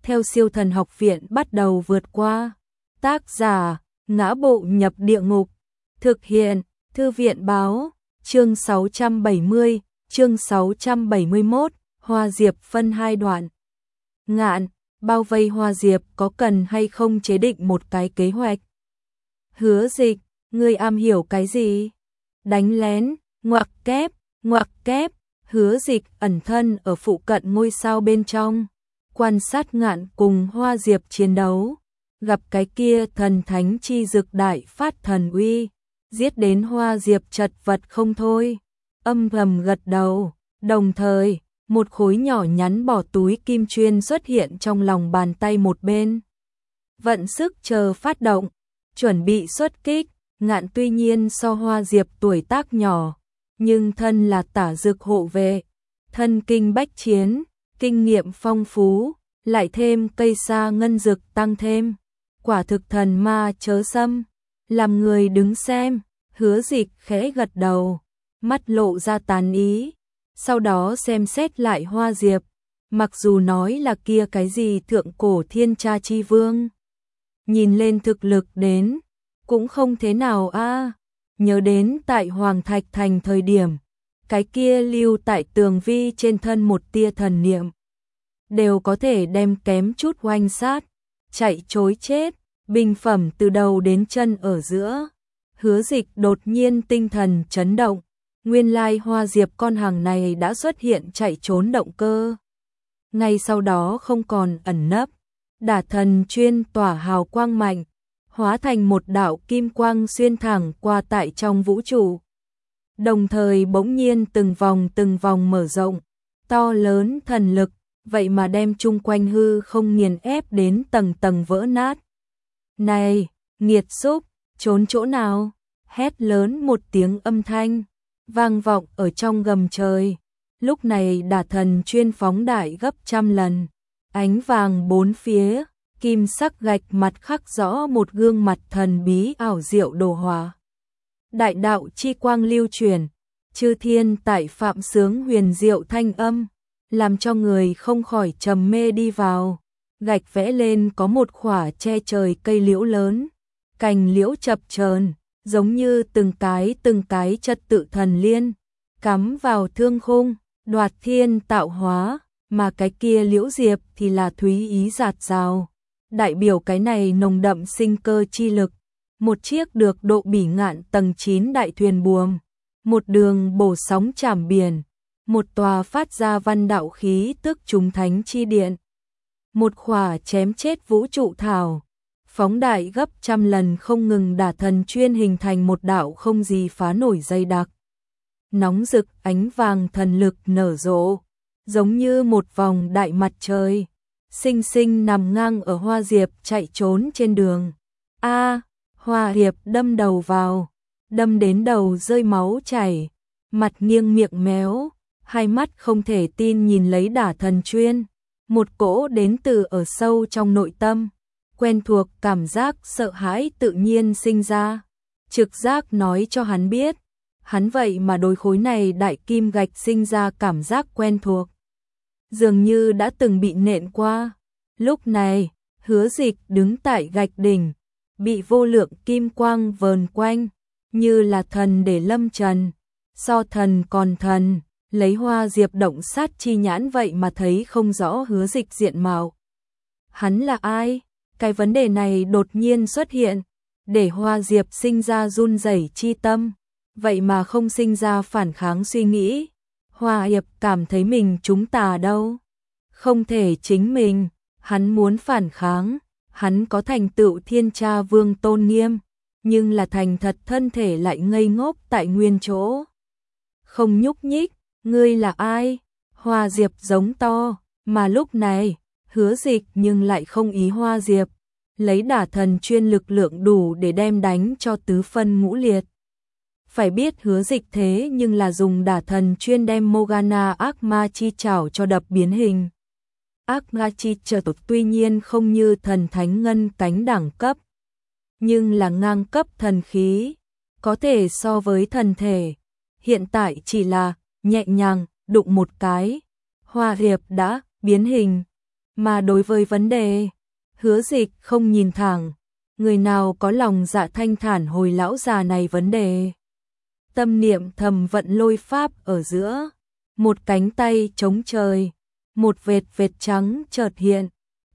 theo Siêu Thần Học Viện bắt đầu vượt qua. Tác giả: Ngã Bộ Nhập Địa Ngục. Thực hiện: Thư viện báo. Chương 670, chương 671, Hoa Diệp phân 2 đoạn. Ngạn, bao vây Hoa Diệp có cần hay không chế định một cái kế hoạch? Hứa Dịch, ngươi am hiểu cái gì? Đánh lén, ngoặc kép. Hứa Dịch ẩn thân ở phụ cận ngôi sao bên trong, quan sát Ngạn cùng Hoa Diệp chiến đấu, gặp cái kia thần thánh chi dực đại phát thần uy, giết đến Hoa Diệp chật vật không thôi, âm thầm gật đầu, đồng thời, một khối nhỏ nhắn bỏ túi kim chuyên xuất hiện trong lòng bàn tay một bên. Vận sức chờ phát động, chuẩn bị xuất kích. Ngạn tuy nhiên so Hoa Diệp tuổi tác nhỏ, nhưng thân là tả dực hộ vệ, thân kinh bách chiến, kinh nghiệm phong phú, lại thêm cây sa ngân dực tăng thêm, quả thực thần ma chớ xâm. Làm người đứng xem, Hứa Dịch khẽ gật đầu, mắt lộ ra tán ý, sau đó xem xét lại Hoa Diệp, mặc dù nói là kia cái gì thượng cổ thiên tra chi vương, nhìn lên thực lực đến cũng không thế nào a. Nhớ đến tại Hoàng Thạch Thành thời điểm, cái kia lưu tại tường vi trên thân một tia thần niệm, đều có thể đem kém chút oanh sát, chạy trối chết, bình phẩm từ đầu đến chân ở giữa. Hứa Dịch đột nhiên tinh thần chấn động, nguyên lai Hoa Diệp con hàng này đã xuất hiện chạy trốn động cơ. Ngay sau đó không còn ẩn nấp, đả thần chuyên tỏa hào quang mạnh, hóa thành một đạo kim quang xuyên thẳng qua tại trong vũ trụ. Đồng thời bỗng nhiên từng vòng mở rộng, to lớn thần lực, vậy mà đem chung quanh hư không nghiền ép đến tầng tầng vỡ nát. Này, nghiệt xúc, trốn chỗ nào? Hét lớn một tiếng âm thanh, vang vọng ở trong gầm trời. Lúc này đả thần chuyên phóng đại gấp trăm lần, ánh vàng bốn phía, kim sắc gạch mặt khắc rõ một gương mặt thần bí ảo diệu đồ họa. Đại đạo chi quang lưu truyền, chư thiên tại phạm sướng huyền diệu thanh âm, làm cho người không khỏi trầm mê đi vào. Gạch vẽ lên có một khỏa che trời cây liễu lớn, cành liễu chập chờn, giống như từng cái trật tự thần liên, cắm vào thương khung, đoạt thiên tạo hóa, mà cái kia liễu diệp thì là thúy ý dạt dào, đại biểu cái này nồng đậm sinh cơ chi lực. Một chiếc được độ bỉ ngạn tầng 9 đại thuyền buồm, một đường bổ sóng trảm biển, một tòa phát ra văn đạo khí tức chúng thánh chi điện, một khỏa chém chết vũ trụ thảo, phóng đại gấp trăm lần không ngừng đả thần chuyên hình thành một đạo không gì phá nổi dày đặc. Nóng rực ánh vàng thần lực nở rộ, giống như một vòng đại mặt trời, xinh xinh nằm ngang ở Hoa Diệp chạy trốn trên đường. Hoa Diệp đâm đầu vào, đâm đến đầu rơi máu chảy, mặt nghiêng miệng méo, hai mắt không thể tin nhìn lấy đả thần chuyên, một cỗ đến từ ở sâu trong nội tâm, quen thuộc cảm giác sợ hãi tự nhiên sinh ra. Trực giác nói cho hắn biết, hắn vậy mà đối khối này đại kim gạch sinh ra cảm giác quen thuộc, dường như đã từng bị nện qua. Lúc này, Hứa Dịch đứng tại gạch đỉnh, bị vô lượng kim quang vờn quanh, như là thần để lâm trần, so thần còn thần, lấy Hoa Diệp động sát chi nhãn vậy mà thấy không rõ Hứa Dịch diện mạo. Hắn là ai? Cái vấn đề này đột nhiên xuất hiện, để Hoa Diệp sinh ra run rẩy chi tâm, vậy mà không sinh ra phản kháng suy nghĩ. Hoa Diệp cảm thấy mình trúng tà đâu, không thể chính mình, hắn muốn phản kháng, hắn có thành tựu thiên tra vương tôn nghiêm, nhưng là thành thật thân thể lại ngây ngốc tại nguyên chỗ, không nhúc nhích. Ngươi là ai? Hoa Diệp giống to, mà lúc này, Hứa Dịch nhưng lại không ý Hoa Diệp, lấy đả thần chuyên lực lượng đủ để đem đánh cho tứ phân ngũ liệt. Phải biết Hứa Dịch thế nhưng là dùng đả thần chuyên đem Morgana ác ma chi chảo cho đập biến hình. Ác ma chi chảo tuy nhiên không như thần thánh ngân cánh đẳng cấp, nhưng là ngang cấp thần khí, có thể so với thần thể. Hiện tại chỉ là nhẹ nhàng đụng một cái, Hoa Diệp đã biến hình. Mà đối với vấn đề, Hứa Dịch không nhìn thẳng, người nào có lòng dạ thanh thản hồi lão già này vấn đề. Tâm niệm thầm vận lôi pháp ở giữa, một cánh tay chống trời, một vệt vệt trắng chợt hiện,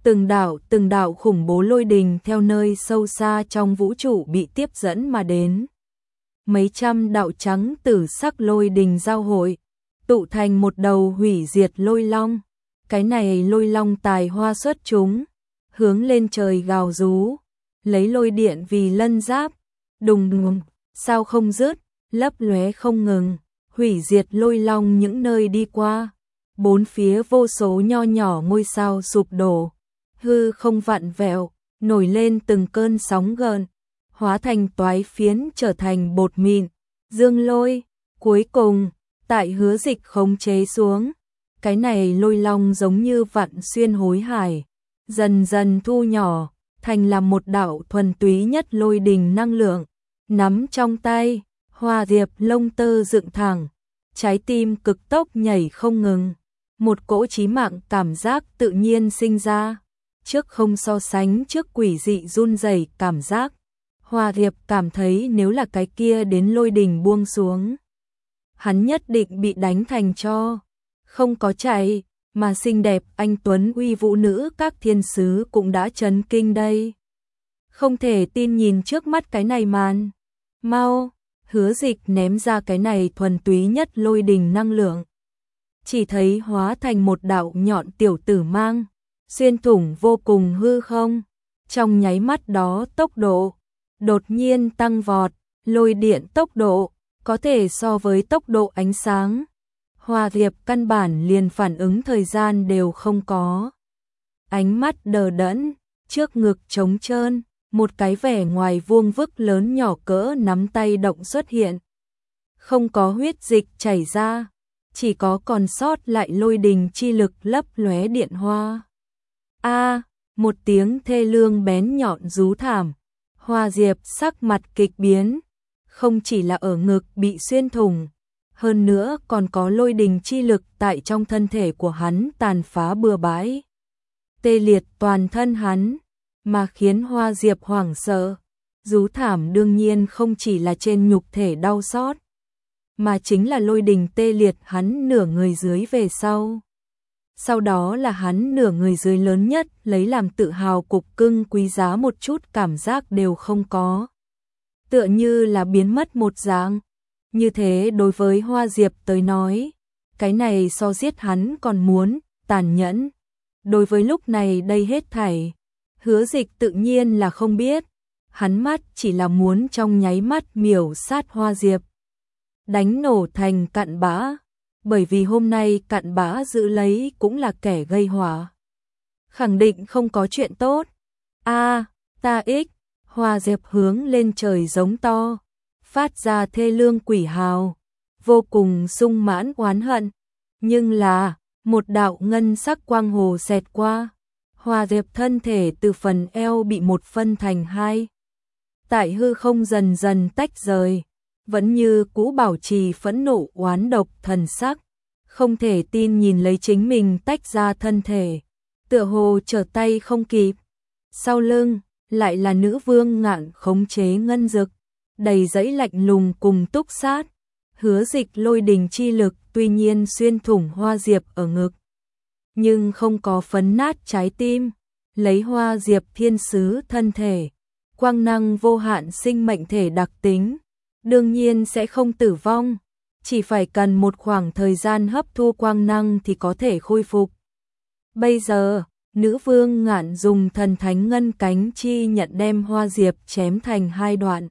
từng đạo khủng bố lôi đình theo nơi sâu xa trong vũ trụ bị tiếp dẫn mà đến. Mấy trăm đạo trắng tử sắc lôi đình giao hội, tụ thành một đầu hủy diệt lôi long. Cái này lôi long tài hoa xuất chúng, hướng lên trời gào rú, lấy lôi điện vì lân giáp, đùng đùng, sao không dứt, lấp lóe không ngừng, hủy diệt lôi long những nơi đi qua. Bốn phía vô số nho nhỏ ngôi sao sụp đổ, hư không vặn vẹo, nổi lên từng cơn sóng gợn, hóa thành toái phiến trở thành bột mịn, dương lôi. Cuối cùng, tại Hứa Dịch khống chế xuống, cái này lôi long giống như vặn xuyên hối hải, dần dần thu nhỏ, thành là một đạo thuần túy nhất lôi đình năng lượng, nắm trong tay, Hoa Diệp lông tơ dựng thẳng, trái tim cực tốc nhảy không ngừng, một cỗ chí mạng cảm giác tự nhiên sinh ra, trước không so sánh trước quỷ dị run rẩy cảm giác. Hoa Diệp cảm thấy nếu là cái kia đến lôi đình buông xuống, hắn nhất định bị đánh thành tro. Không có chạy, mà xinh đẹp anh tuấn uy vũ nữ các thiên sứ cũng đã chấn kinh đây. Không thể tin nhìn trước mắt cái này màn. Mau, Hứa Dịch ném ra cái này thuần túy nhất lôi đình năng lượng. Chỉ thấy hóa thành một đạo nhọn tiểu tử mang, xuyên thủng vô cùng hư không. Trong nháy mắt đó tốc độ đột nhiên tăng vọt, lôi điện tốc độ có thể so với tốc độ ánh sáng. Hoa Diệp căn bản liền phản ứng thời gian đều không có. Ánh mắt đờ đẫn, trước ngực trống trơn, một cái vẻ ngoài vuông vức lớn nhỏ cỡ nắm tay động xuất hiện. Không có huyết dịch chảy ra, chỉ có còn sót lại lôi đình chi lực lấp lóe điện hoa. A, một tiếng thê lương bén nhọn rú thảm. Hoa Diệp sắc mặt kịch biến, không chỉ là ở ngực bị xuyên thủng, hơn nữa còn có lôi đình chi lực tại trong thân thể của hắn tàn phá bừa bãi, tê liệt toàn thân hắn, mà khiến Hoa Diệp hoảng sợ. Rú thảm đương nhiên không chỉ là trên nhục thể đau xót, mà chính là lôi đình tê liệt hắn nửa người dưới về sau. Sau đó là hắn nửa người dưới lớn nhất lấy làm tự hào cục cưng quý giá một chút cảm giác đều không có. Tựa như là biến mất một dạng. Như thế đối với Hoa Diệp tới nói, cái này so giết hắn còn muốn tàn nhẫn. Đối với lúc này đây hết thảy, Hứa Dịch tự nhiên là không biết. Hắn mắt chỉ là muốn trong nháy mắt miểu sát Hoa Diệp, đánh nổ thành cặn bã. Bởi vì hôm nay cặn bã giữ lấy cũng là kẻ gây họa, khẳng định không có chuyện tốt. A, ta ích. Hoa Diệp hướng lên trời giống to, phát ra thê lương quỷ hào, vô cùng sung mãn oán hận. Nhưng là, một đạo ngân sắc quang hồ xẹt qua, Hoa Diệp thân thể từ phần eo bị một phân thành hai. Tại hư không dần dần tách rời, vẫn như cũ bảo trì phẫn nộ oán độc thần sắc, không thể tin nhìn lấy chính mình tách ra thân thể, tựa hồ trở tay không kịp. Sau lưng, lại là nữ vương Ngạn khống chế ngân dực, đầy dẫy lạnh lùng cùng túc sát. Hứa Dịch lôi đình chi lực tuy nhiên xuyên thủng Hoa Diệp ở ngực, nhưng không có phấn nát trái tim, lấy Hoa Diệp thiên sứ thân thể, quang năng vô hạn sinh mệnh thể đặc tính, đương nhiên sẽ không tử vong, chỉ phải cần một khoảng thời gian hấp thu quang năng thì có thể khôi phục. Bây giờ, nữ vương Ngạn dùng thần thánh ngân cánh chi nhận đem Hoa Diệp chém thành hai đoạn,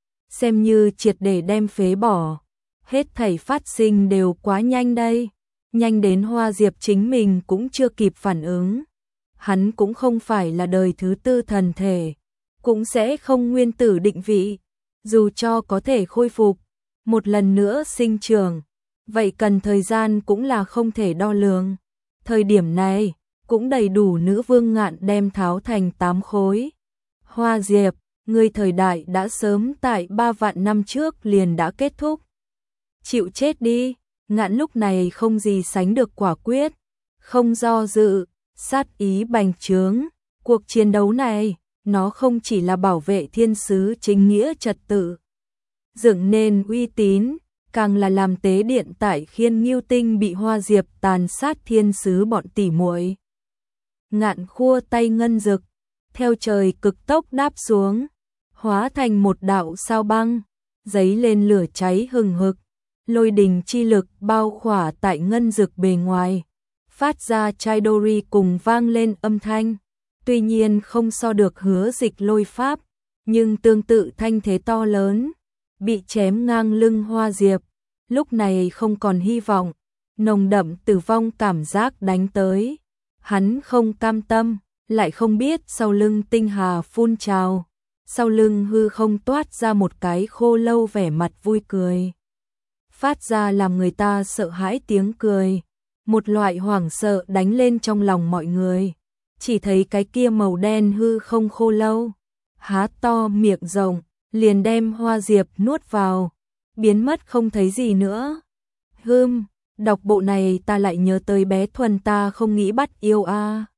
xem như triệt để đem phế bỏ. Hết thảy phát sinh đều quá nhanh đây, nhanh đến Hoa Diệp chính mình cũng chưa kịp phản ứng. Hắn cũng không phải là đời thứ tư thần thể, cũng sẽ không nguyên tử định vị, dù cho có thể khôi phục một lần nữa sinh trưởng, vậy cần thời gian cũng là không thể đo lường. Thời điểm này, cũng đầy đủ nữ vương Ngạn đem tháo thành 8 khối. Hoa Diệp, người thời đại đã sớm tại 3 vạn năm trước liền đã kết thúc. Chịu chết đi. Ngạn lúc này không gì sánh được quả quyết, không do dự, sát ý bành trướng. Cuộc chiến đấu này, nó không chỉ là bảo vệ thiên sứ chính nghĩa trật tự, dựng nên uy tín, càng là làm tế điện tại Khiên Ngưu Tinh bị Hoa Diệp tàn sát thiên sứ bọn tỉ muội. Ngạn khua tay ngân dực, theo trời cực tốc đáp xuống, hóa thành một đạo sao băng, giấy lên lửa cháy hừng hực, lôi đình chi lực bao khỏa tại ngân dực bề ngoài, phát ra Chidori cùng vang lên âm thanh. Tuy nhiên không so được Hứa Dịch lôi pháp, nhưng tương tự thanh thế to lớn, bị chém ngang lưng Hoa Diệp, lúc này không còn hy vọng, nồng đậm tử vong cảm giác đánh tới. Hắn không cam tâm, lại không biết sau lưng tinh hà phun trào, sau lưng hư không toát ra một cái khô lâu vẻ mặt vui cười. Phát ra làm người ta sợ hãi tiếng cười, một loại hoảng sợ đánh lên trong lòng mọi người. Chỉ thấy cái kia màu đen hư không khô lâu, há to miệng rộng, liền đem Hoa Diệp nuốt vào, biến mất không thấy gì nữa. Đọc bộ này ta lại nhớ tới bé Thuần ta không nghĩ bắt yêu a.